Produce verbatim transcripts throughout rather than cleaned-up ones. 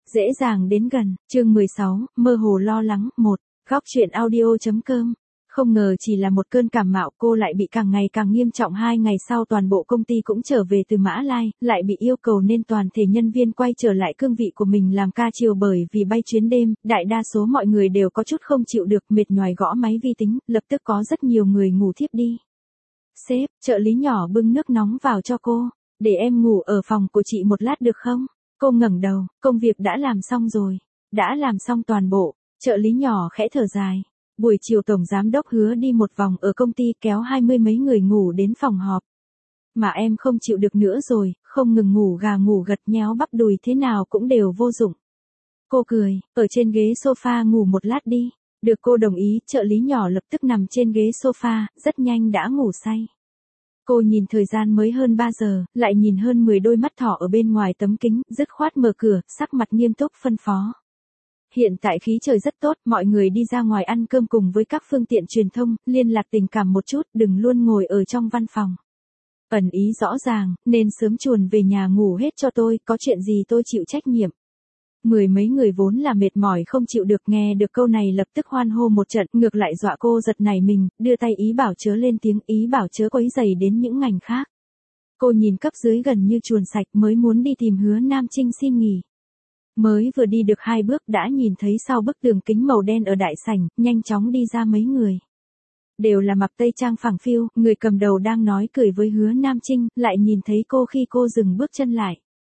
dễ dàng đến gần, chương mười sáu, mơ hồ lo lắng, một, góc truyện audio.com. Không ngờ chỉ là một cơn cảm mạo cô lại bị càng ngày càng nghiêm trọng. Hai ngày sau toàn bộ công ty cũng trở về từ Mã Lai, lại bị yêu cầu nên toàn thể nhân viên quay trở lại cương vị của mình làm ca chiều bởi vì bay chuyến đêm, đại đa số mọi người đều có chút không chịu được mệt nhoài gõ máy vi tính, lập tức có rất nhiều người ngủ thiếp đi. Sếp, trợ lý nhỏ bưng nước nóng vào cho cô, để em ngủ ở phòng của chị một lát được không? Cô ngẩng đầu, công việc đã làm xong rồi, đã làm xong toàn bộ, trợ lý nhỏ khẽ thở dài. Buổi chiều tổng giám đốc hứa đi một vòng ở công ty kéo hai mươi mấy người ngủ đến phòng họp. Mà em không chịu được nữa rồi, không ngừng ngủ gà ngủ gật nhéo bắp đùi thế nào cũng đều vô dụng. Cô cười, ở trên ghế sofa ngủ một lát đi. Được cô đồng ý, trợ lý nhỏ lập tức nằm trên ghế sofa, rất nhanh đã ngủ say. Cô nhìn thời gian mới hơn ba giờ, lại nhìn hơn mười đôi mắt thỏ ở bên ngoài tấm kính, dứt khoát mở cửa, sắc mặt nghiêm túc phân phó. Hiện tại khí trời rất tốt, mọi người đi ra ngoài ăn cơm cùng với các phương tiện truyền thông, liên lạc tình cảm một chút, đừng luôn ngồi ở trong văn phòng. Ẩn ý rõ ràng, nên sớm chuồn về nhà ngủ hết cho tôi, có chuyện gì tôi chịu trách nhiệm. Mười mấy người vốn là mệt mỏi không chịu được nghe được câu này lập tức hoan hô một trận, ngược lại dọa cô giật nảy mình, đưa tay ý bảo chớ lên tiếng, ý bảo chớ quấy rầy đến những ngành khác. Cô nhìn cấp dưới gần như chuồn sạch mới muốn đi tìm Hứa Nam Trinh xin nghỉ. Mới vừa đi được hai bước đã nhìn thấy sau bức tường kính màu đen ở đại sảnh, nhanh chóng đi ra mấy người. Đều là mặc tây trang phẳng phiu, người cầm đầu đang nói cười với Hứa Nam Trinh, lại nhìn thấy cô khi cô dừng bước chân lại.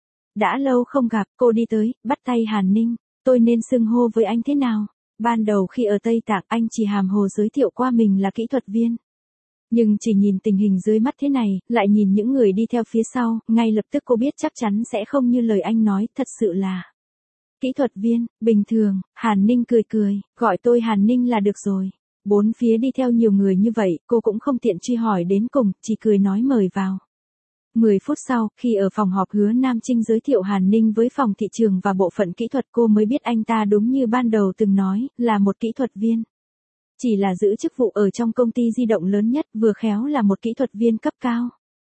Đã lâu không gặp, cô đi tới, bắt tay Hàn Ninh, tôi nên xưng hô với anh thế nào? Ban đầu khi ở Tây Tạng anh chỉ hàm hồ giới thiệu qua mình là kỹ thuật viên. Nhưng chỉ nhìn tình hình dưới mắt thế này, lại nhìn những người đi theo phía sau, ngay lập tức cô biết chắc chắn sẽ không như lời anh nói, thật sự là kỹ thuật viên, bình thường. Hàn Ninh cười cười, gọi tôi Hàn Ninh là được rồi. Bốn phía đi theo nhiều người như vậy, cô cũng không tiện truy hỏi đến cùng, chỉ cười nói mời vào. Mười phút sau, khi ở phòng họp Hứa Nam Trinh giới thiệu Hàn Ninh với phòng thị trường và bộ phận kỹ thuật, cô mới biết anh ta đúng như ban đầu từng nói, là một kỹ thuật viên. Chỉ là giữ chức vụ ở trong công ty di động lớn nhất, vừa khéo là một kỹ thuật viên cấp cao.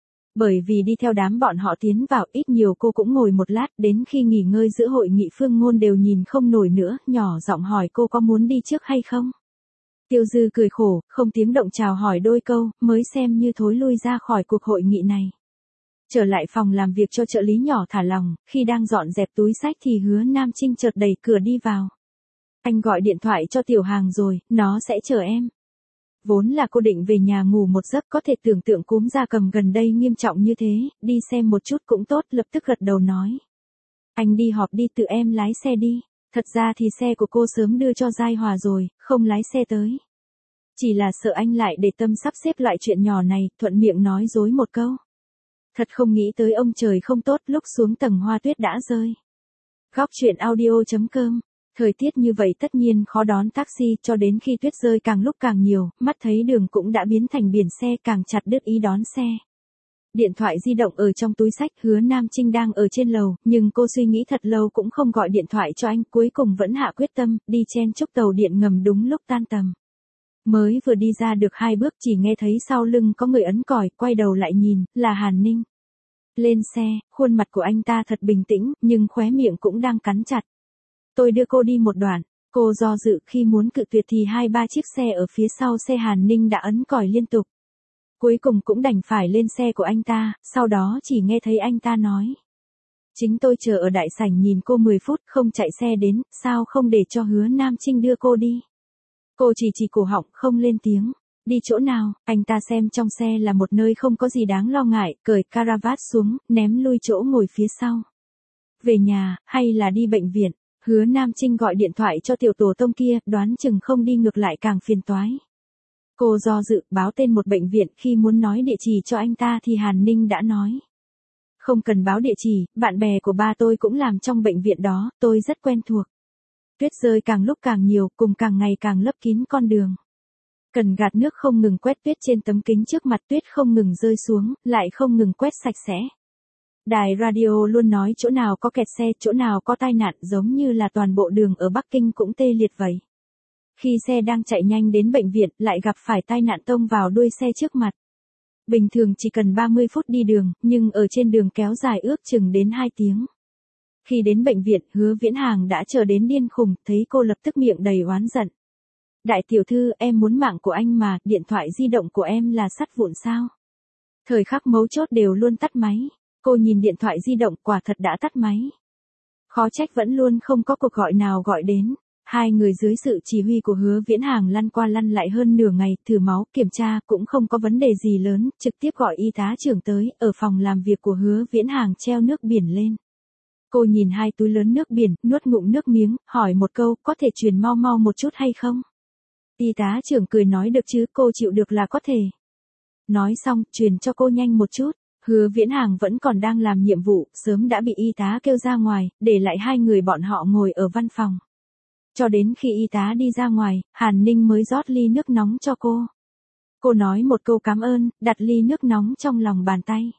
Bởi vì đi theo đám bọn họ tiến vào, ít nhiều cô cũng ngồi một lát, đến khi nghỉ ngơi giữa hội nghị Phương Ngôn đều nhìn không nổi nữa, nhỏ giọng hỏi cô có muốn đi trước hay không. Tiêu Dư cười khổ, không tiếng động chào hỏi đôi câu, mới xem như thối lui ra khỏi cuộc hội nghị này. Trở lại phòng làm việc cho trợ lý nhỏ thả lòng, khi đang dọn dẹp túi sách thì Hứa Nam Trinh chợt đẩy cửa đi vào. Anh gọi điện thoại cho Tiểu Hàng rồi, nó sẽ chờ em. Vốn là cô định về nhà ngủ một giấc, có thể tưởng tượng cúm gia cầm gần đây nghiêm trọng như thế, đi xem một chút cũng tốt, lập tức gật đầu nói. Anh đi họp đi, tự em lái xe đi. Thật ra thì xe của cô sớm đưa cho Giai Hòa rồi, không lái xe tới. Chỉ là sợ anh lại để tâm sắp xếp loại chuyện nhỏ này, thuận miệng nói dối một câu. Thật không nghĩ tới ông trời không tốt, lúc xuống tầng hoa tuyết đã rơi. Góc truyện audio.com. Thời tiết như vậy tất nhiên khó đón taxi, cho đến khi tuyết rơi càng lúc càng nhiều, mắt thấy đường cũng đã biến thành biển xe, càng chặt đứt ý đón xe. Điện thoại di động ở trong túi sách, Hứa Nam Trinh đang ở trên lầu, nhưng cô suy nghĩ thật lâu cũng không gọi điện thoại cho anh, cuối cùng vẫn hạ quyết tâm, đi chen chúc tàu điện ngầm đúng lúc tan tầm. Mới vừa đi ra được hai bước chỉ nghe thấy sau lưng có người ấn còi, quay đầu lại nhìn, là Hàn Ninh. Lên xe, khuôn mặt của anh ta thật bình tĩnh, nhưng khóe miệng cũng đang cắn chặt. Tôi đưa cô đi một đoạn, cô do dự khi muốn cự tuyệt thì hai ba chiếc xe ở phía sau xe Hàn Ninh đã ấn còi liên tục. Cuối cùng cũng đành phải lên xe của anh ta, sau đó chỉ nghe thấy anh ta nói. Chính tôi chờ ở đại sảnh nhìn cô mười phút không chạy xe đến, sao không để cho Hứa Nam Trinh đưa cô đi. Cô chỉ chỉ cổ họng không lên tiếng. Đi chỗ nào, anh ta xem trong xe là một nơi không có gì đáng lo ngại, cởi caravat xuống, ném lui chỗ ngồi phía sau. Về nhà, hay là đi bệnh viện, Hứa Nam Trinh gọi điện thoại cho tiểu tổ tông kia, đoán chừng không đi ngược lại càng phiền toái. Cô do dự, báo tên một bệnh viện, khi muốn nói địa chỉ cho anh ta thì Hàn Ninh đã nói. Không cần báo địa chỉ, bạn bè của ba tôi cũng làm trong bệnh viện đó, tôi rất quen thuộc. Tuyết rơi càng lúc càng nhiều, cùng càng ngày càng lấp kín con đường. Cần gạt nước không ngừng quét tuyết trên tấm kính trước mặt, tuyết không ngừng rơi xuống, lại không ngừng quét sạch sẽ. Đài radio luôn nói chỗ nào có kẹt xe, chỗ nào có tai nạn, giống như là toàn bộ đường ở Bắc Kinh cũng tê liệt vậy. Khi xe đang chạy nhanh đến bệnh viện, lại gặp phải tai nạn tông vào đuôi xe trước mặt. Bình thường chỉ cần ba mươi phút đi đường, nhưng ở trên đường kéo dài ước chừng đến hai tiếng. Khi đến bệnh viện, Hứa Viễn Hàng đã chờ đến điên khùng, thấy cô lập tức miệng đầy oán giận. Đại tiểu thư, em muốn mạng của anh mà, điện thoại di động của em là sắt vụn sao? Thời khắc mấu chốt đều luôn tắt máy. Cô nhìn điện thoại di động, quả thật đã tắt máy. Khó trách vẫn luôn không có cuộc gọi nào gọi đến. Hai người dưới sự chỉ huy của Hứa Viễn Hàng lăn qua lăn lại hơn nửa ngày, thử máu, kiểm tra, cũng không có vấn đề gì lớn, trực tiếp gọi y tá trưởng tới, ở phòng làm việc của Hứa Viễn Hàng treo nước biển lên. Cô nhìn hai túi lớn nước biển, nuốt ngụm nước miếng, hỏi một câu, có thể truyền mau mau một chút hay không? Y tá trưởng cười nói được chứ, cô chịu được là có thể. Nói xong, truyền cho cô nhanh một chút. Hứa Viễn Hàng vẫn còn đang làm nhiệm vụ, sớm đã bị y tá kêu ra ngoài, để lại hai người bọn họ ngồi ở văn phòng. Cho đến khi y tá đi ra ngoài, Hàn Ninh mới rót ly nước nóng cho cô. Cô nói một câu cảm ơn, đặt ly nước nóng trong lòng bàn tay.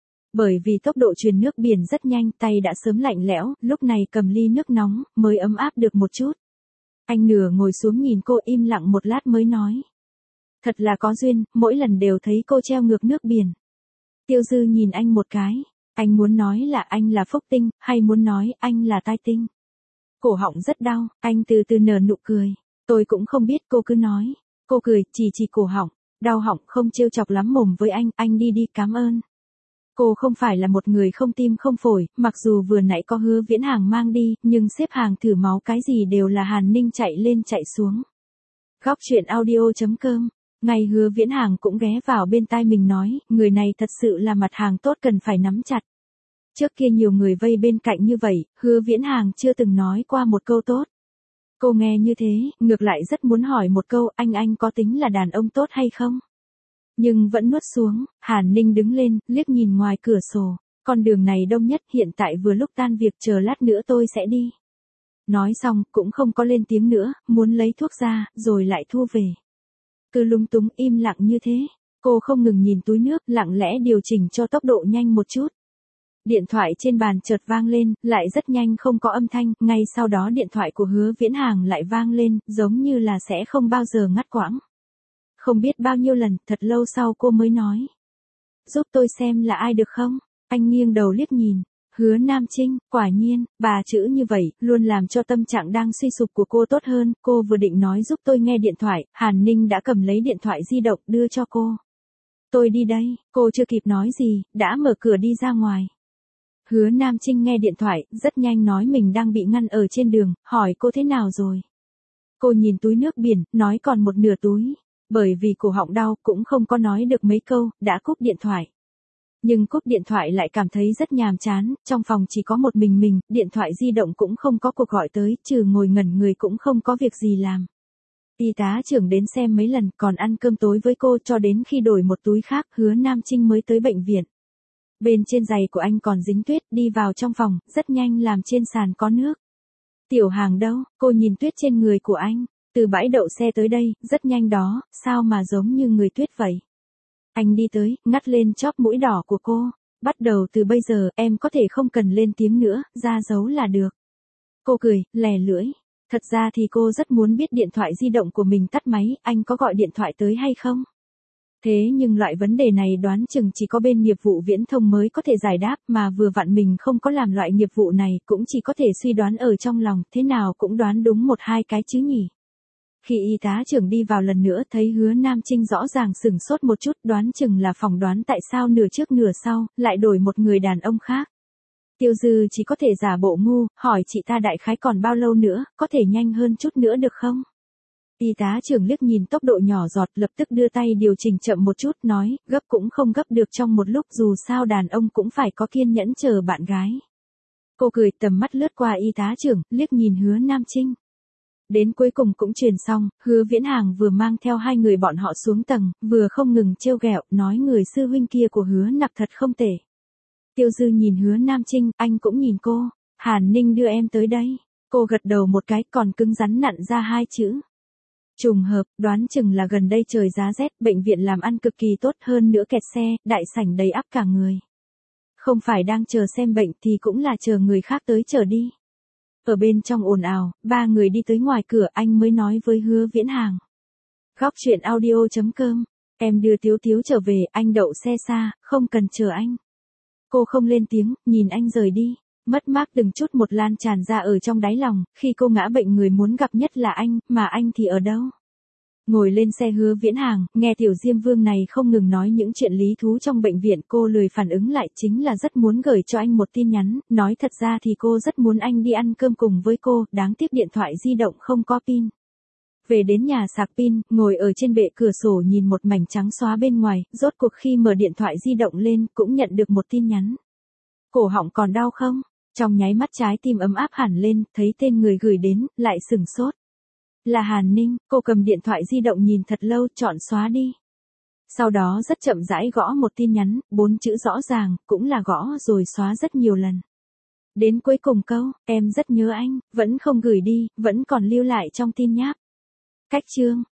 Bởi vì tốc độ truyền nước biển rất nhanh, tay đã sớm lạnh lẽo, lúc này cầm ly nước nóng, mới ấm áp được một chút. Anh nửa ngồi xuống nhìn cô im lặng một lát mới nói. Thật là có duyên, mỗi lần đều thấy cô treo ngược nước biển. Tiêu Dư nhìn anh một cái, anh muốn nói là anh là phúc tinh, hay muốn nói anh là tai tinh. Cổ họng rất đau, anh từ từ nở nụ cười. Tôi cũng không biết, cô cứ nói. Cô cười, chỉ chỉ cổ họng, đau họng không trêu chọc lắm mồm với anh, anh đi đi, cảm ơn. Cô không phải là một người không tim không phổi, mặc dù vừa nãy có Hứa Viễn Hàng mang đi, nhưng xếp hàng thử máu cái gì đều là Hàn Ninh chạy lên chạy xuống. Góc truyện audio chấm com. Ngày Hứa Viễn Hàng cũng ghé vào bên tai mình nói, người này thật sự là mặt hàng tốt cần phải nắm chặt. Trước kia nhiều người vây bên cạnh như vậy, Hứa Viễn Hàng chưa từng nói qua một câu tốt. Cô nghe như thế, ngược lại rất muốn hỏi một câu, anh anh có tính là đàn ông tốt hay không? Nhưng vẫn nuốt xuống, Hàn Ninh đứng lên, liếc nhìn ngoài cửa sổ. Con đường này đông nhất, hiện tại vừa lúc tan việc, chờ lát nữa tôi sẽ đi. Nói xong, cũng không có lên tiếng nữa, muốn lấy thuốc ra, rồi lại thu về. Cứ lúng túng im lặng như thế, cô không ngừng nhìn túi nước, lặng lẽ điều chỉnh cho tốc độ nhanh một chút. Điện thoại trên bàn chợt vang lên, lại rất nhanh không có âm thanh, ngay sau đó điện thoại của Hứa Viễn Hàng lại vang lên, giống như là sẽ không bao giờ ngắt quãng. Không biết bao nhiêu lần, thật lâu sau cô mới nói. Giúp tôi xem là ai được không? Anh nghiêng đầu liếc nhìn. Hứa Nam Trinh, quả nhiên, bà chữ như vậy, luôn làm cho tâm trạng đang suy sụp của cô tốt hơn. Cô vừa định nói giúp tôi nghe điện thoại, Hàn Ninh đã cầm lấy điện thoại di động đưa cho cô. Tôi đi đây, cô chưa kịp nói gì, đã mở cửa đi ra ngoài. Hứa Nam Trinh nghe điện thoại, rất nhanh nói mình đang bị ngăn ở trên đường, hỏi cô thế nào rồi. Cô nhìn túi nước biển, nói còn một nửa túi. Bởi vì cổ họng đau, cũng không có nói được mấy câu, đã cúp điện thoại. Nhưng cúp điện thoại lại cảm thấy rất nhàm chán, trong phòng chỉ có một mình mình, điện thoại di động cũng không có cuộc gọi tới, trừ ngồi ngẩn người cũng không có việc gì làm. Y tá trưởng đến xem mấy lần, còn ăn cơm tối với cô cho đến khi đổi một túi khác, Hứa Nam Trinh mới tới bệnh viện. Bên trên giày của anh còn dính tuyết, đi vào trong phòng, rất nhanh làm trên sàn có nước. Tiểu Hàng đâu, cô nhìn tuyết trên người của anh. Từ bãi đậu xe tới đây, rất nhanh đó, sao mà giống như người tuyết vậy? Anh đi tới, ngắt lên chóp mũi đỏ của cô. Bắt đầu từ bây giờ, em có thể không cần lên tiếng nữa, ra dấu là được. Cô cười, lè lưỡi. Thật ra thì cô rất muốn biết điện thoại di động của mình tắt máy, anh có gọi điện thoại tới hay không? Thế nhưng loại vấn đề này đoán chừng chỉ có bên nghiệp vụ viễn thông mới có thể giải đáp, mà vừa vặn mình không có làm loại nghiệp vụ này, cũng chỉ có thể suy đoán ở trong lòng, thế nào cũng đoán đúng một hai cái chứ nhỉ. Khi y tá trưởng đi vào lần nữa thấy Hứa Nam Trinh rõ ràng sửng sốt một chút, đoán chừng là phỏng đoán tại sao nửa trước nửa sau, lại đổi một người đàn ông khác. Tiêu Dư chỉ có thể giả bộ ngu, hỏi chị ta đại khái còn bao lâu nữa, có thể nhanh hơn chút nữa được không? Y tá trưởng liếc nhìn tốc độ nhỏ giọt, lập tức đưa tay điều chỉnh chậm một chút, nói, gấp cũng không gấp được trong một lúc, dù sao đàn ông cũng phải có kiên nhẫn chờ bạn gái. Cô cười, tầm mắt lướt qua y tá trưởng, liếc nhìn Hứa Nam Trinh. Đến cuối cùng cũng truyền xong, Hứa Viễn Hàng vừa mang theo hai người bọn họ xuống tầng, vừa không ngừng trêu ghẹo, nói người sư huynh kia của Hứa Nặc thật không tệ. Tiêu Dư nhìn Hứa Nam Trinh, anh cũng nhìn cô. Hàn Ninh đưa em tới đây. Cô gật đầu một cái, còn cứng rắn nặn ra hai chữ. Trùng hợp, đoán chừng là gần đây trời giá rét, bệnh viện làm ăn cực kỳ tốt, hơn nữa kẹt xe, đại sảnh đầy ắp cả người. Không phải đang chờ xem bệnh thì cũng là chờ người khác tới chờ đi. Ở bên trong ồn ào, ba người đi tới ngoài cửa, anh mới nói với Hứa Viễn Hàng. Góc truyện audio chấm com, em đưa Tiếu Tiếu trở về, anh đậu xe xa, không cần chờ anh. Cô không lên tiếng, nhìn anh rời đi. Mất mát từng chút một lan tràn ra ở trong đáy lòng, khi cô ngã bệnh người muốn gặp nhất là anh, mà anh thì ở đâu? Ngồi lên xe Hứa Viễn Hàng, nghe Tiểu Diêm Vương này không ngừng nói những chuyện lý thú trong bệnh viện, cô lười phản ứng lại, chính là rất muốn gửi cho anh một tin nhắn, nói thật ra thì cô rất muốn anh đi ăn cơm cùng với cô, đáng tiếc điện thoại di động không có pin. Về đến nhà sạc pin, ngồi ở trên bệ cửa sổ nhìn một mảnh trắng xóa bên ngoài, rốt cuộc khi mở điện thoại di động lên, cũng nhận được một tin nhắn. Cổ họng còn đau không? Trong nháy mắt trái tim ấm áp hẳn lên, thấy tên người gửi đến, lại sửng sốt. Là Hàn Ninh, cô cầm điện thoại di động nhìn thật lâu, chọn xóa đi. Sau đó rất chậm rãi gõ một tin nhắn, bốn chữ rõ ràng, cũng là gõ rồi xóa rất nhiều lần. Đến cuối cùng câu, em rất nhớ anh, vẫn không gửi đi, vẫn còn lưu lại trong tin nháp. Cách chương.